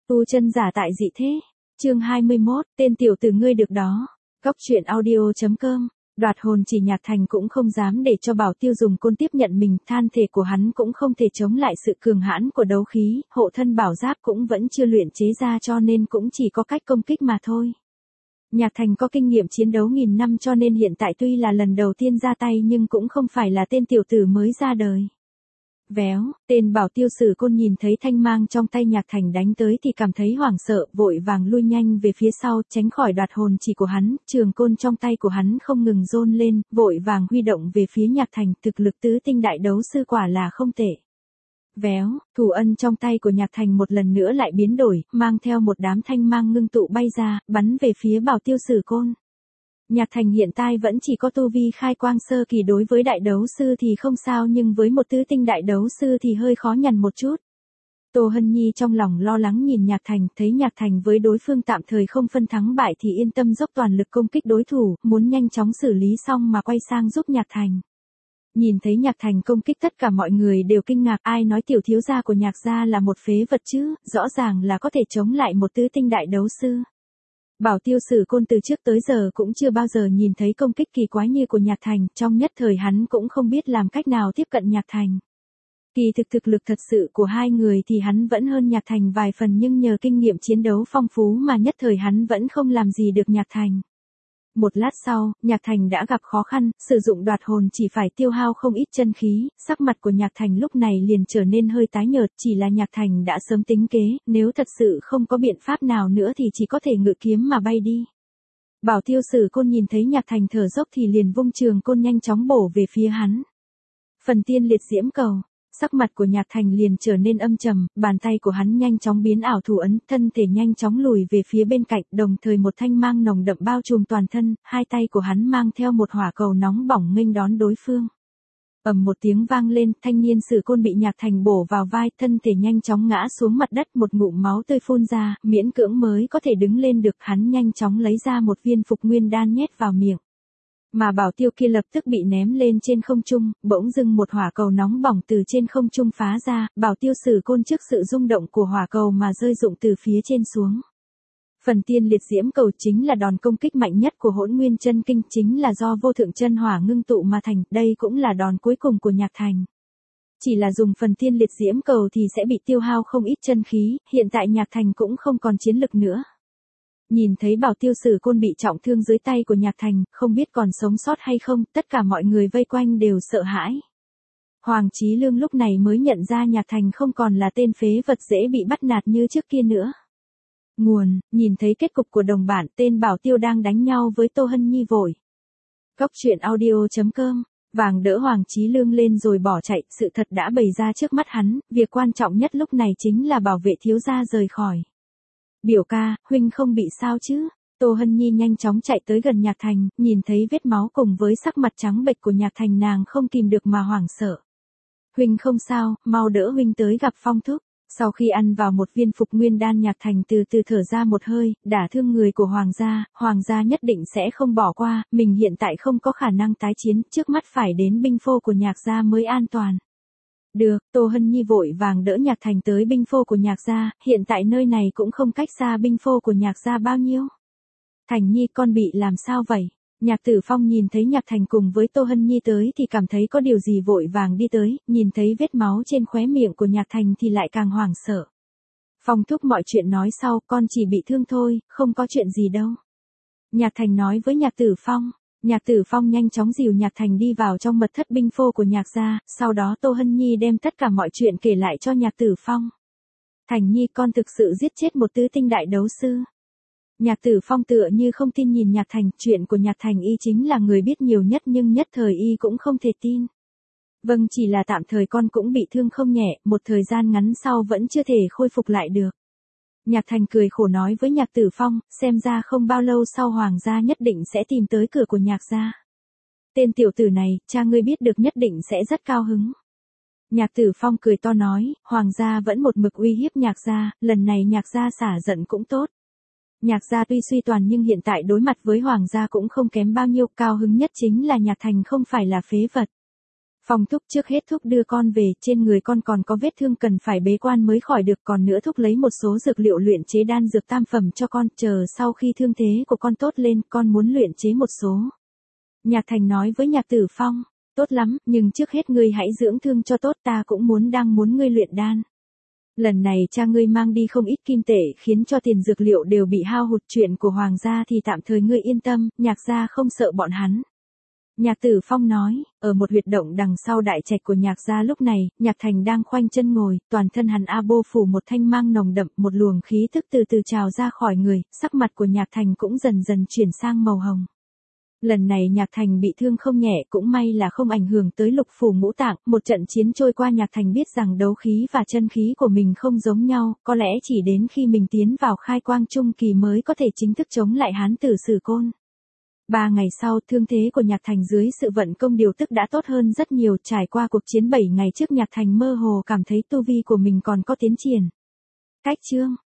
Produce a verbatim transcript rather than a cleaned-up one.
Tu chân giả tại dị thế. Chương hai mươi mốt, tên tiểu tử ngươi được đó. Góc truyện audio chấm com. Đoạt hồn chỉ Nhạc Thành cũng không dám để cho Bảo Tiêu dùng côn tiếp nhận mình, than thể của hắn cũng không thể chống lại sự cường hãn của đấu khí, hộ thân bảo giáp cũng vẫn chưa luyện chế ra cho nên cũng chỉ có cách công kích mà thôi. Nhạc Thành có kinh nghiệm chiến đấu nghìn năm cho nên hiện tại tuy là lần đầu tiên ra tay nhưng cũng không phải là tên tiểu tử mới ra đời. Véo, tên Bảo Tiêu sử côn nhìn thấy thanh mang trong tay Nhạc Thành đánh tới thì cảm thấy hoảng sợ, vội vàng lui nhanh về phía sau, tránh khỏi đoạt hồn chỉ của hắn, trường côn trong tay của hắn không ngừng rôn lên, vội vàng huy động về phía Nhạc Thành, thực lực tứ tinh đại đấu sư quả là không tệ. Véo, thủ ân trong tay của Nhạc Thành một lần nữa lại biến đổi, mang theo một đám thanh mang ngưng tụ bay ra, bắn về phía Bảo Tiêu sử côn. Nhạc Thành hiện tại vẫn chỉ có tu vi khai quang sơ kỳ, đối với đại đấu sư thì không sao nhưng với một tứ tinh đại đấu sư thì hơi khó nhằn một chút. Tô Hân Nhi trong lòng lo lắng nhìn Nhạc Thành, thấy Nhạc Thành với đối phương tạm thời không phân thắng bại thì yên tâm dốc toàn lực công kích đối thủ, muốn nhanh chóng xử lý xong mà quay sang giúp Nhạc Thành. Nhìn thấy Nhạc Thành công kích tất cả mọi người đều kinh ngạc, ai nói tiểu thiếu gia của Nhạc gia là một phế vật chứ, rõ ràng là có thể chống lại một tứ tinh đại đấu sư. Bảo Tiêu sử côn từ trước tới giờ cũng chưa bao giờ nhìn thấy công kích kỳ quái như của Nhạc Thành, trong nhất thời hắn cũng không biết làm cách nào tiếp cận Nhạc Thành. Kỳ thực thực lực thật sự của hai người thì hắn vẫn hơn Nhạc Thành vài phần nhưng nhờ kinh nghiệm chiến đấu phong phú mà nhất thời hắn vẫn không làm gì được Nhạc Thành. Một lát sau, Nhạc Thành đã gặp khó khăn, sử dụng đoạt hồn chỉ phải tiêu hao không ít chân khí, sắc mặt của Nhạc Thành lúc này liền trở nên hơi tái nhợt, chỉ là Nhạc Thành đã sớm tính kế, nếu thật sự không có biện pháp nào nữa thì chỉ có thể ngự kiếm mà bay đi. Bảo Tiêu sử côn nhìn thấy Nhạc Thành thở dốc thì liền vung trường côn nhanh chóng bổ về phía hắn. Phần tiên liệt diễm cầu. Sắc mặt của Nhạc Thành liền trở nên âm trầm, bàn tay của hắn nhanh chóng biến ảo thủ ấn, thân thể nhanh chóng lùi về phía bên cạnh, đồng thời một thanh mang nồng đậm bao trùm toàn thân, hai tay của hắn mang theo một hỏa cầu nóng bỏng nghênh đón đối phương. Ầm một tiếng vang lên, thanh niên sử côn bị Nhạc Thành bổ vào vai, thân thể nhanh chóng ngã xuống mặt đất, một ngụm máu tươi phun ra, miễn cưỡng mới có thể đứng lên được, hắn nhanh chóng lấy ra một viên phục nguyên đan nhét vào miệng. Mà Bảo Tiêu kia lập tức bị ném lên trên không trung, bỗng dưng một hỏa cầu nóng bỏng từ trên không trung phá ra, Bảo Tiêu sử côn trước sự rung động của hỏa cầu mà rơi rụng từ phía trên xuống. Phần tiên liệt diễm cầu chính là đòn công kích mạnh nhất của Hỗn Nguyên Chân Kinh, chính là do vô thượng chân hỏa ngưng tụ mà thành, đây cũng là đòn cuối cùng của Nhạc Thành. Chỉ là dùng phần tiên liệt diễm cầu thì sẽ bị tiêu hao không ít chân khí, hiện tại Nhạc Thành cũng không còn chiến lực nữa. Nhìn thấy Bảo Tiêu sử côn bị trọng thương dưới tay của Nhạc Thành, không biết còn sống sót hay không, tất cả mọi người vây quanh đều sợ hãi. Hoàng Chí Lương lúc này mới nhận ra Nhạc Thành không còn là tên phế vật dễ bị bắt nạt như trước kia nữa. Nguồn, nhìn thấy kết cục của đồng bạn, tên Bảo Tiêu đang đánh nhau với Tô Hân Nhi vội. Góc truyện audio chấm com. Vàng đỡ Hoàng Chí Lương lên rồi bỏ chạy, sự thật đã bày ra trước mắt hắn, việc quan trọng nhất lúc này chính là bảo vệ thiếu gia rời khỏi. Biểu ca, huynh không bị sao chứ? Tô Hân Nhi nhanh chóng chạy tới gần Nhạc Thành, nhìn thấy vết máu cùng với sắc mặt trắng bệch của Nhạc Thành nàng không kìm được mà hoảng sợ. Huynh không sao, mau đỡ huynh tới gặp Phong thúc. Sau khi ăn vào một viên phục nguyên đan, Nhạc Thành từ từ thở ra một hơi, đả thương người của Hoàng gia, Hoàng gia nhất định sẽ không bỏ qua, mình hiện tại không có khả năng tái chiến, trước mắt phải đến binh phô của Nhạc gia mới an toàn. Được, Tô Hân Nhi vội vàng đỡ Nhạc Thành tới binh phô của Nhạc gia, hiện tại nơi này cũng không cách xa binh phô của Nhạc gia bao nhiêu. Thành Nhi, con bị làm sao vậy? Nhạc Tử Phong nhìn thấy Nhạc Thành cùng với Tô Hân Nhi tới thì cảm thấy có điều gì vội vàng đi tới, nhìn thấy vết máu trên khóe miệng của Nhạc Thành thì lại càng hoảng sợ. Phong thúc, mọi chuyện nói sau, con chỉ bị thương thôi, không có chuyện gì đâu. Nhạc Thành nói với Nhạc Tử Phong. Nhạc Tử Phong nhanh chóng dìu Nhạc Thành đi vào trong mật thất binh phô của Nhạc gia, sau đó Tô Hân Nhi đem tất cả mọi chuyện kể lại cho Nhạc Tử Phong. Thành Nhi, con thực sự giết chết một tứ tinh đại đấu sư. Nhạc Tử Phong tựa như không tin nhìn Nhạc Thành, chuyện của Nhạc Thành y chính là người biết nhiều nhất nhưng nhất thời y cũng không thể tin. Vâng, chỉ là tạm thời con cũng bị thương không nhẹ, một thời gian ngắn sau vẫn chưa thể khôi phục lại được. Nhạc Thành cười khổ nói với Nhạc Tử Phong, xem ra không bao lâu sau Hoàng gia nhất định sẽ tìm tới cửa của Nhạc gia. Tên tiểu tử này, cha ngươi biết được nhất định sẽ rất cao hứng. Nhạc Tử Phong cười to nói, Hoàng gia vẫn một mực uy hiếp Nhạc gia, lần này Nhạc gia xả giận cũng tốt. Nhạc gia tuy suy toàn nhưng hiện tại đối mặt với Hoàng gia cũng không kém bao nhiêu, cao hứng nhất chính là Nhạc Thành không phải là phế vật. Phong thúc trước hết thúc đưa con về, trên người con còn có vết thương cần phải bế quan mới khỏi được, còn nữa thúc lấy một số dược liệu luyện chế đan dược tam phẩm cho con, chờ sau khi thương thế của con tốt lên, con muốn luyện chế một số. Nhạc Thành nói với Nhạc Tử Phong, tốt lắm, nhưng trước hết ngươi hãy dưỡng thương cho tốt, ta cũng muốn đang muốn ngươi luyện đan. Lần này cha ngươi mang đi không ít kim tệ khiến cho tiền dược liệu đều bị hao hụt, chuyện của hoàng gia thì tạm thời ngươi yên tâm, Nhạc gia không sợ bọn hắn. Nhạc Tử Phong nói, ở một huyệt động đằng sau đại trạch của Nhạc gia lúc này, Nhạc Thành đang khoanh chân ngồi, toàn thân hắn a bô phủ một thanh mang nồng đậm, một luồng khí thức từ từ trào ra khỏi người, sắc mặt của Nhạc Thành cũng dần dần chuyển sang màu hồng. Lần này Nhạc Thành bị thương không nhẹ, cũng may là không ảnh hưởng tới lục phủ ngũ tạng, một trận chiến trôi qua Nhạc Thành biết rằng đấu khí và chân khí của mình không giống nhau, có lẽ chỉ đến khi mình tiến vào khai quang trung kỳ mới có thể chính thức chống lại hán tử Sử Côn. Ba ngày sau, thương thế của Nhạc Thành dưới sự vận công điều tức đã tốt hơn rất nhiều, trải qua cuộc chiến bảy ngày trước Nhạc Thành mơ hồ cảm thấy tu vi của mình còn có tiến triển. Cách chương